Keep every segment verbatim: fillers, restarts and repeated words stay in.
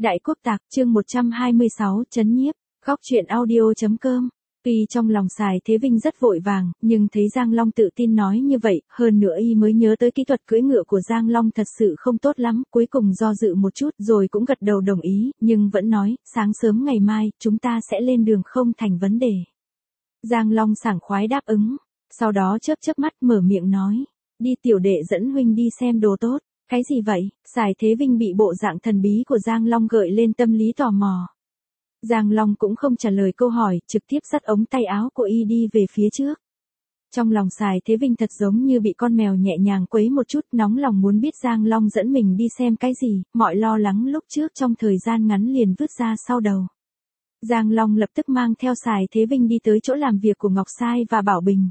Đại Quốc Tạc, chương một trăm hai mươi sáu, Trấn Nhiếp, góc truyện audio.com. Tuy trong lòng Sài Thế Vinh rất vội vàng, nhưng thấy Giang Long tự tin nói như vậy, hơn nữa y mới nhớ tới kỹ thuật cưỡi ngựa của Giang Long thật sự không tốt lắm, cuối cùng do dự một chút rồi cũng gật đầu đồng ý, nhưng vẫn nói, sáng sớm ngày mai, chúng ta sẽ lên đường không thành vấn đề. Giang Long sảng khoái đáp ứng, sau đó chớp chớp mắt mở miệng nói, đi tiểu đệ dẫn huynh đi xem đồ tốt. Cái gì vậy? Sài Thế Vinh bị bộ dạng thần bí của Giang Long gợi lên tâm lý tò mò. Giang Long cũng không trả lời câu hỏi, trực tiếp dắt ống tay áo của y đi về phía trước. Trong lòng Sài Thế Vinh thật giống như bị con mèo nhẹ nhàng quấy một chút, nóng lòng muốn biết Giang Long dẫn mình đi xem cái gì, mọi lo lắng lúc trước trong thời gian ngắn liền vứt ra sau đầu. Giang Long lập tức mang theo Sài Thế Vinh đi tới chỗ làm việc của Ngọc Sai và Bảo Bình.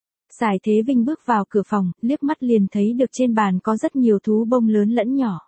Sài Thế Vinh bước vào cửa phòng, liếc mắt liền thấy được trên bàn có rất nhiều thú bông lớn lẫn nhỏ.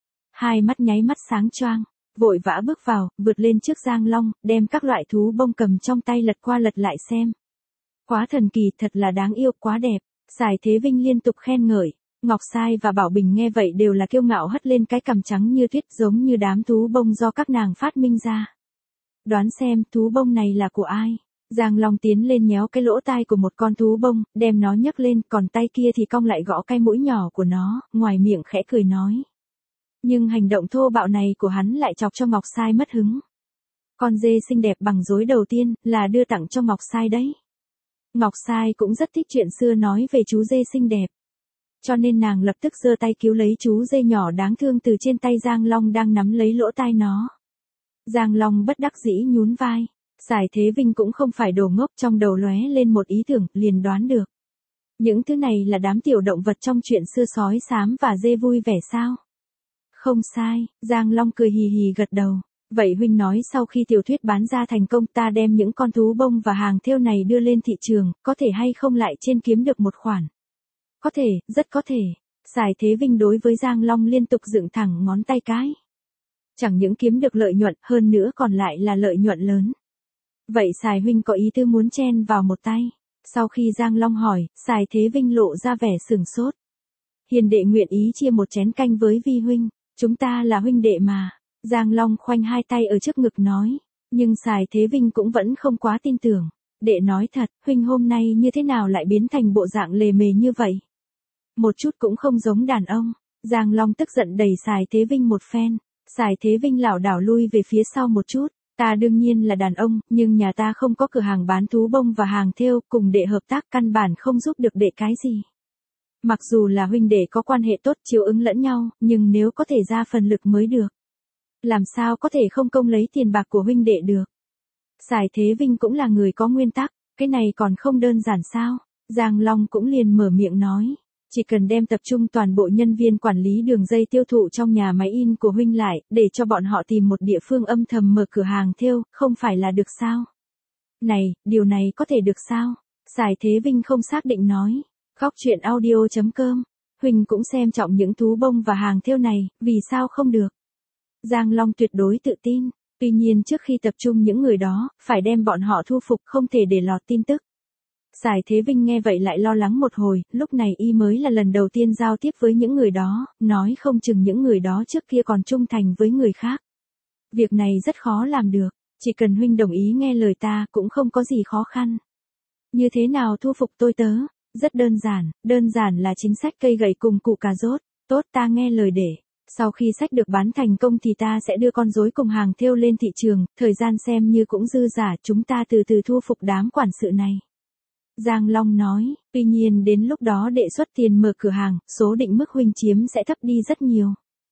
Hai mắt nháy mắt sáng choang, vội vã bước vào, vượt lên trước Giang Long, đem các loại thú bông cầm trong tay lật qua lật lại xem. Quá thần kỳ, thật là đáng yêu, quá đẹp. Sài Thế Vinh liên tục khen ngợi. Ngọc Sai và Bảo Bình nghe vậy đều là kiêu ngạo hất lên cái cằm trắng như tuyết, giống như đám thú bông do các nàng phát minh ra. Đoán xem thú bông này là của ai? Giang Long tiến lên nhéo cái lỗ tai của một con thú bông, đem nó nhấc lên, còn tay kia thì cong lại gõ cái mũi nhỏ của nó, ngoài miệng khẽ cười nói. Nhưng hành động thô bạo này của hắn lại chọc cho Ngọc Sai mất hứng. Con dê xinh đẹp bằng rối đầu tiên, là đưa tặng cho Ngọc Sai đấy. Ngọc Sai cũng rất thích chuyện xưa nói về chú dê xinh đẹp. Cho nên nàng lập tức giơ tay cứu lấy chú dê nhỏ đáng thương từ trên tay Giang Long đang nắm lấy lỗ tai nó. Giang Long bất đắc dĩ nhún vai. Sài Thế Vinh cũng không phải đồ ngốc, trong đầu lóe lên một ý tưởng, liền đoán được. Những thứ này là đám tiểu động vật trong chuyện xưa sói xám và dê vui vẻ sao? Không sai, Giang Long cười hì hì gật đầu. Vậy huynh nói sau khi tiểu thuyết bán ra thành công ta đem những con thú bông và hàng thêu này đưa lên thị trường, có thể hay không lại trên kiếm được một khoản? Có thể, rất có thể. Sài Thế Vinh đối với Giang Long liên tục dựng thẳng ngón tay cái. Chẳng những kiếm được lợi nhuận, hơn nữa còn lại là lợi nhuận lớn. Vậy Sài huynh có ý tư muốn chen vào một tay? Sau khi Giang Long hỏi, Sài Thế Vinh lộ ra vẻ sừng sốt. Hiền đệ nguyện ý chia một chén canh với Vi huynh, chúng ta là huynh đệ mà. Giang Long khoanh hai tay ở trước ngực nói, nhưng Sài Thế Vinh cũng vẫn không quá tin tưởng. Đệ nói thật, huynh hôm nay như thế nào lại biến thành bộ dạng lề mề như vậy? Một chút cũng không giống đàn ông. Giang Long tức giận đẩy Sài Thế Vinh một phen. Sài Thế Vinh lảo đảo lui về phía sau một chút. Ta đương nhiên là đàn ông, nhưng nhà ta không có cửa hàng bán thú bông và hàng thêu, cùng đệ hợp tác căn bản không giúp được đệ cái gì. Mặc dù là huynh đệ có quan hệ tốt chiếu ứng lẫn nhau, nhưng nếu có thể ra phần lực mới được. Làm sao có thể không công lấy tiền bạc của huynh đệ được. Sài Thế Vinh cũng là người có nguyên tắc, cái này còn không đơn giản sao. Giang Long cũng liền mở miệng nói. Chỉ cần đem tập trung toàn bộ nhân viên quản lý đường dây tiêu thụ trong nhà máy in của huynh lại, để cho bọn họ tìm một địa phương âm thầm mở cửa hàng thêu, không phải là được sao? Này, điều này có thể được sao? Sài Thế Vinh không xác định nói. Góc truyện audio.com. Huynh cũng xem trọng những thú bông và hàng thêu này, vì sao không được? Giang Long tuyệt đối tự tin. Tuy nhiên trước khi tập trung những người đó, phải đem bọn họ thu phục, không thể để lọt tin tức. Sài Thế Vinh nghe vậy lại lo lắng một hồi, lúc này y mới là lần đầu tiên giao tiếp với những người đó, nói không chừng những người đó trước kia còn trung thành với người khác. Việc này rất khó làm được, chỉ cần huynh đồng ý nghe lời ta cũng không có gì khó khăn. Như thế nào thu phục tôi tớ? Rất đơn giản, đơn giản là chính sách cây gậy cùng cụ cà rốt. Tốt, ta nghe lời để. Sau khi sách được bán thành công thì ta sẽ đưa con rối cùng hàng thêu lên thị trường, thời gian xem như cũng dư giả, chúng ta từ từ thu phục đám quản sự này. Giang Long nói, tuy nhiên đến lúc đó đệ xuất tiền mở cửa hàng, số định mức huynh chiếm sẽ thấp đi rất nhiều.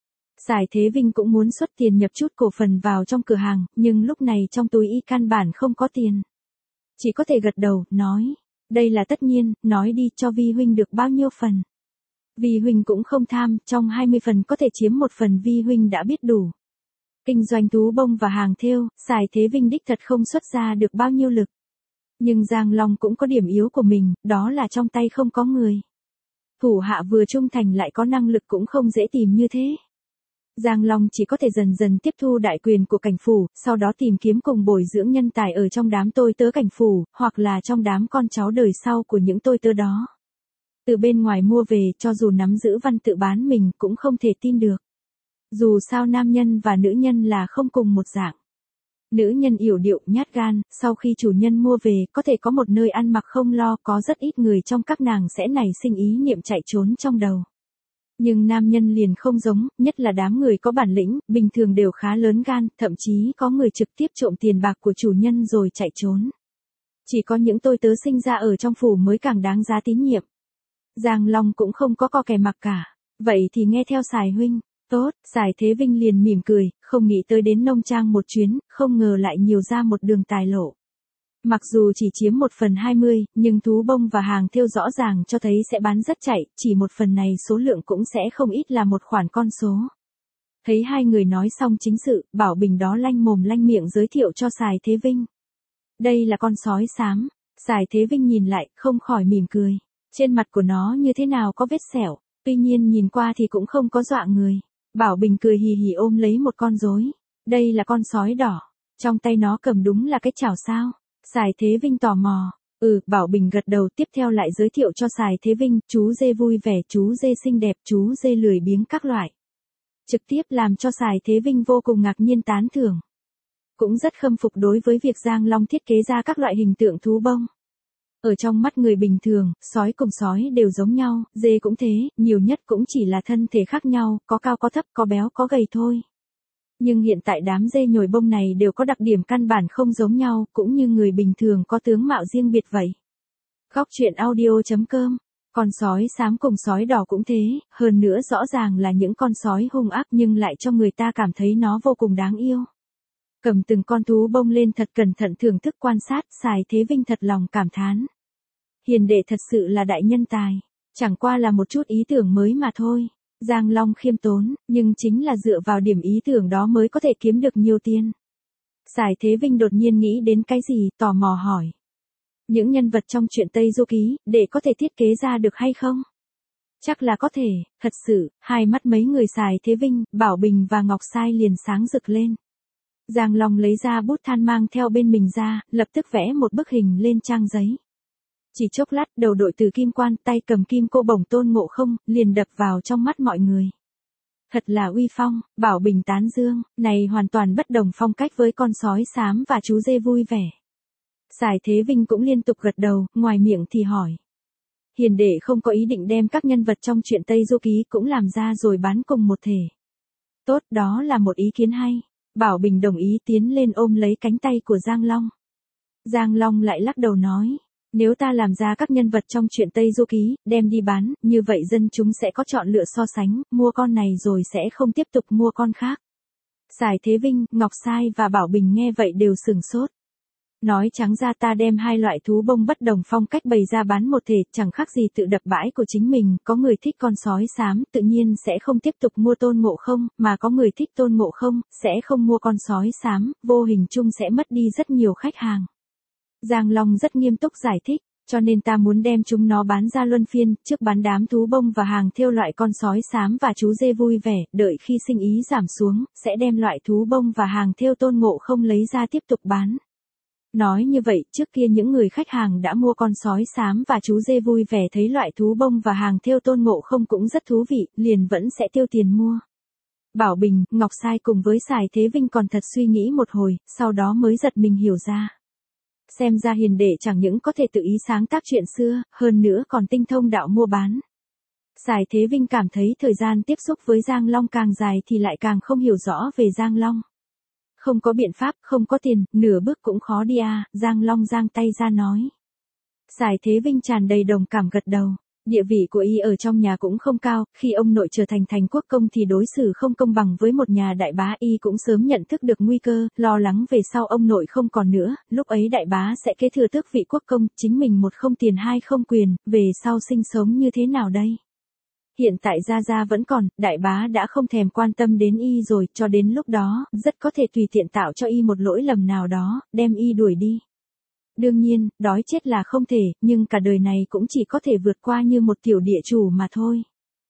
Sài Thế Vinh cũng muốn xuất tiền nhập chút cổ phần vào trong cửa hàng, nhưng lúc này trong túi y căn bản không có tiền. Chỉ có thể gật đầu, nói, đây là tất nhiên, nói đi cho Vi huynh được bao nhiêu phần. Vi huynh cũng không tham, trong hai mươi phần có thể chiếm một phần Vi huynh đã biết đủ. Kinh doanh thú bông và hàng thêu, Sài Thế Vinh đích thật không xuất ra được bao nhiêu lực. Nhưng Giang Long cũng có điểm yếu của mình, đó là trong tay không có người. Thủ hạ vừa trung thành lại có năng lực cũng không dễ tìm như thế. Giang Long chỉ có thể dần dần tiếp thu đại quyền của cảnh phủ, sau đó tìm kiếm cùng bồi dưỡng nhân tài ở trong đám tôi tớ cảnh phủ, hoặc là trong đám con cháu đời sau của những tôi tớ đó. Từ bên ngoài mua về cho dù nắm giữ văn tự bán mình cũng không thể tin được. Dù sao nam nhân và nữ nhân là không cùng một dạng. Nữ nhân yểu điệu, nhát gan, sau khi chủ nhân mua về, có thể có một nơi ăn mặc không lo, có rất ít người trong các nàng sẽ nảy sinh ý niệm chạy trốn trong đầu. Nhưng nam nhân liền không giống, nhất là đám người có bản lĩnh, bình thường đều khá lớn gan, thậm chí có người trực tiếp trộm tiền bạc của chủ nhân rồi chạy trốn. Chỉ có những tôi tớ sinh ra ở trong phủ mới càng đáng giá tín nhiệm. Giang Long cũng không có co kè mặc cả. Vậy thì nghe theo Sài huynh. Tốt, Sài Thế Vinh liền mỉm cười, không nghĩ tới đến nông trang một chuyến, không ngờ lại nhiều ra một đường tài lộ. Mặc dù chỉ chiếm một phần hai mươi, nhưng thú bông và hàng thêu rõ ràng cho thấy sẽ bán rất chạy, chỉ một phần này số lượng cũng sẽ không ít là một khoản con số. Thấy hai người nói xong chính sự, Bảo Bình đó lanh mồm lanh miệng giới thiệu cho Sài Thế Vinh. Đây là con sói xám. Sài Thế Vinh nhìn lại, không khỏi mỉm cười. Trên mặt của nó như thế nào có vết sẹo, tuy nhiên nhìn qua thì cũng không có dọa người. Bảo Bình cười hì hì ôm lấy một con rối. Đây là con sói đỏ. Trong tay nó cầm đúng là cái chảo sao? Sài Thế Vinh tò mò. Ừ, Bảo Bình gật đầu, tiếp theo lại giới thiệu cho Sài Thế Vinh, chú dê vui vẻ, chú dê xinh đẹp, chú dê lười biếng các loại. Trực tiếp làm cho Sài Thế Vinh vô cùng ngạc nhiên tán thưởng. Cũng rất khâm phục đối với việc Giang Long thiết kế ra các loại hình tượng thú bông. Ở trong mắt người bình thường, sói cùng sói đều giống nhau, dê cũng thế, nhiều nhất cũng chỉ là thân thể khác nhau, có cao có thấp, có béo có gầy thôi. Nhưng hiện tại đám dê nhồi bông này đều có đặc điểm căn bản không giống nhau, cũng như người bình thường có tướng mạo riêng biệt vậy. Góc truyện audio chấm com. Con sói xám cùng sói đỏ cũng thế, hơn nữa rõ ràng là những con sói hung ác nhưng lại cho người ta cảm thấy nó vô cùng đáng yêu. Cầm từng con thú bông lên thật cẩn thận thưởng thức quan sát, Sài Thế Vinh thật lòng cảm thán. Hiền đệ thật sự là đại nhân tài, chẳng qua là một chút ý tưởng mới mà thôi. Giang Long khiêm tốn, nhưng chính là dựa vào điểm ý tưởng đó mới có thể kiếm được nhiều tiền. Sài Thế Vinh đột nhiên nghĩ đến cái gì, tò mò hỏi. Những nhân vật trong truyện Tây Du Ký, để có thể thiết kế ra được hay không? Chắc là có thể, thật sự, hai mắt mấy người Sài Thế Vinh, Bảo Bình và Ngọc Sai liền sáng rực lên. Giang Long lấy ra bút than mang theo bên mình ra, lập tức vẽ một bức hình lên trang giấy. Chỉ chốc lát, đầu đội từ kim quan, tay cầm kim cô bổng Tôn Ngộ Không, liền đập vào trong mắt mọi người. Thật là uy phong, Bảo Bình tán dương, này hoàn toàn bất đồng phong cách với con sói xám và chú dê vui vẻ. Sài Thế Vinh cũng liên tục gật đầu, ngoài miệng thì hỏi. Hiền đệ không có ý định đem các nhân vật trong truyện Tây Du Ký cũng làm ra rồi bán cùng một thể. Tốt, đó là một ý kiến hay. Bảo Bình đồng ý tiến lên ôm lấy cánh tay của Giang Long. Giang Long lại lắc đầu nói, nếu ta làm ra các nhân vật trong truyện Tây Du Ký, đem đi bán, như vậy dân chúng sẽ có chọn lựa so sánh, mua con này rồi sẽ không tiếp tục mua con khác. Sài Thế Vinh, Ngọc Sai và Bảo Bình nghe vậy đều sừng sốt. Nói trắng ra ta đem hai loại thú bông bất đồng phong cách bày ra bán một thể, chẳng khác gì tự đập bãi của chính mình, có người thích con sói xám, tự nhiên sẽ không tiếp tục mua Tôn Ngộ Không, mà có người thích Tôn Ngộ Không, sẽ không mua con sói xám, vô hình chung sẽ mất đi rất nhiều khách hàng. Giang Long rất nghiêm túc giải thích, cho nên ta muốn đem chúng nó bán ra luân phiên, trước bán đám thú bông và hàng thêu loại con sói xám và chú dê vui vẻ, đợi khi sinh ý giảm xuống, sẽ đem loại thú bông và hàng thêu Tôn Ngộ Không lấy ra tiếp tục bán. Nói như vậy, trước kia những người khách hàng đã mua con sói xám và chú dê vui vẻ thấy loại thú bông và hàng thêu Tôn Ngộ Không cũng rất thú vị, liền vẫn sẽ tiêu tiền mua. Bảo Bình, Ngọc Sai cùng với Sài Thế Vinh còn thật suy nghĩ một hồi, sau đó mới giật mình hiểu ra. Xem ra hiền đệ chẳng những có thể tự ý sáng tác chuyện xưa, hơn nữa còn tinh thông đạo mua bán. Sài Thế Vinh cảm thấy thời gian tiếp xúc với Giang Long càng dài thì lại càng không hiểu rõ về Giang Long. Không có biện pháp, không có tiền, nửa bước cũng khó đi à, Giang Long giang tay ra nói. Sài Thế Vinh tràn đầy đồng cảm gật đầu. Địa vị của y ở trong nhà cũng không cao, khi ông nội trở thành thành quốc công thì đối xử không công bằng với một nhà đại bá, y cũng sớm nhận thức được nguy cơ, lo lắng về sau ông nội không còn nữa, lúc ấy đại bá sẽ kế thừa tước vị quốc công, chính mình một không tiền hai không quyền, về sau sinh sống như thế nào đây? Hiện tại Gia Gia vẫn còn, đại bá đã không thèm quan tâm đến y rồi, cho đến lúc đó, rất có thể tùy tiện tạo cho y một lỗi lầm nào đó, đem y đuổi đi. Đương nhiên, đói chết là không thể, nhưng cả đời này cũng chỉ có thể vượt qua như một tiểu địa chủ mà thôi.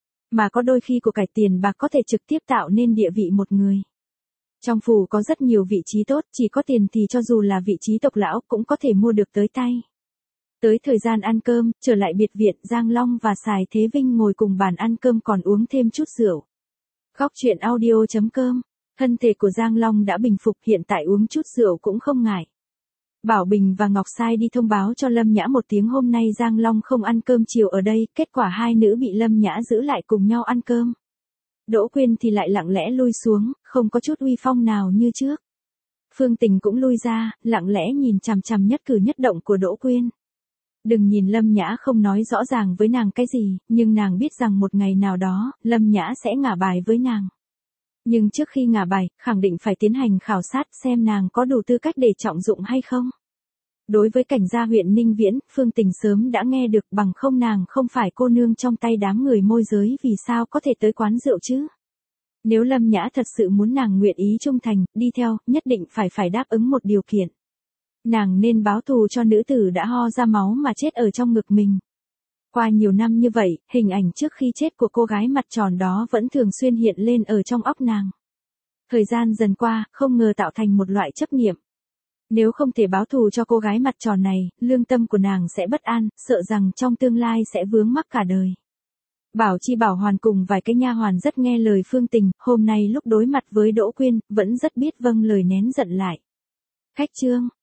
Mà có đôi khi của cải tiền bạc có thể trực tiếp tạo nên địa vị một người. Trong phủ có rất nhiều vị trí tốt, chỉ có tiền thì cho dù là vị trí tộc lão cũng có thể mua được tới tay. Tới thời gian ăn cơm, trở lại biệt viện, Giang Long và Sài Thế Vinh ngồi cùng bàn ăn cơm còn uống thêm chút rượu. Góc chuyện audio chấm com. Thân thể của Giang Long đã bình phục, hiện tại uống chút rượu cũng không ngại. Bảo Bình và Ngọc Sai đi thông báo cho Lâm Nhã một tiếng hôm nay Giang Long không ăn cơm chiều ở đây, kết quả hai nữ bị Lâm Nhã giữ lại cùng nhau ăn cơm. Đỗ Quyên thì lại lặng lẽ lui xuống, không có chút uy phong nào như trước. Phương Tình cũng lui ra, lặng lẽ nhìn chằm chằm nhất cử nhất động của Đỗ Quyên. Đừng nhìn Lâm Nhã không nói rõ ràng với nàng cái gì, nhưng nàng biết rằng một ngày nào đó, Lâm Nhã sẽ ngả bài với nàng. Nhưng trước khi ngả bài, khẳng định phải tiến hành khảo sát xem nàng có đủ tư cách để trọng dụng hay không. Đối với cảnh gia huyện Ninh Viễn, Phương Tình sớm đã nghe được, bằng không nàng không phải cô nương trong tay đám người môi giới vì sao có thể tới quán rượu chứ. Nếu Lâm Nhã thật sự muốn nàng nguyện ý trung thành, đi theo, nhất định phải phải đáp ứng một điều kiện. Nàng nên báo thù cho nữ tử đã ho ra máu mà chết ở trong ngực mình. Qua nhiều năm như vậy, hình ảnh trước khi chết của cô gái mặt tròn đó vẫn thường xuyên hiện lên ở trong óc nàng. Thời gian dần qua, không ngờ tạo thành một loại chấp niệm. Nếu không thể báo thù cho cô gái mặt tròn này, lương tâm của nàng sẽ bất an, sợ rằng trong tương lai sẽ vướng mắc cả đời. Bảo Chi Bảo Hoàn cùng vài cái nha hoàn rất nghe lời Phương Tình, hôm nay lúc đối mặt với Đỗ Quyên, vẫn rất biết vâng lời nén giận lại. Khách trương.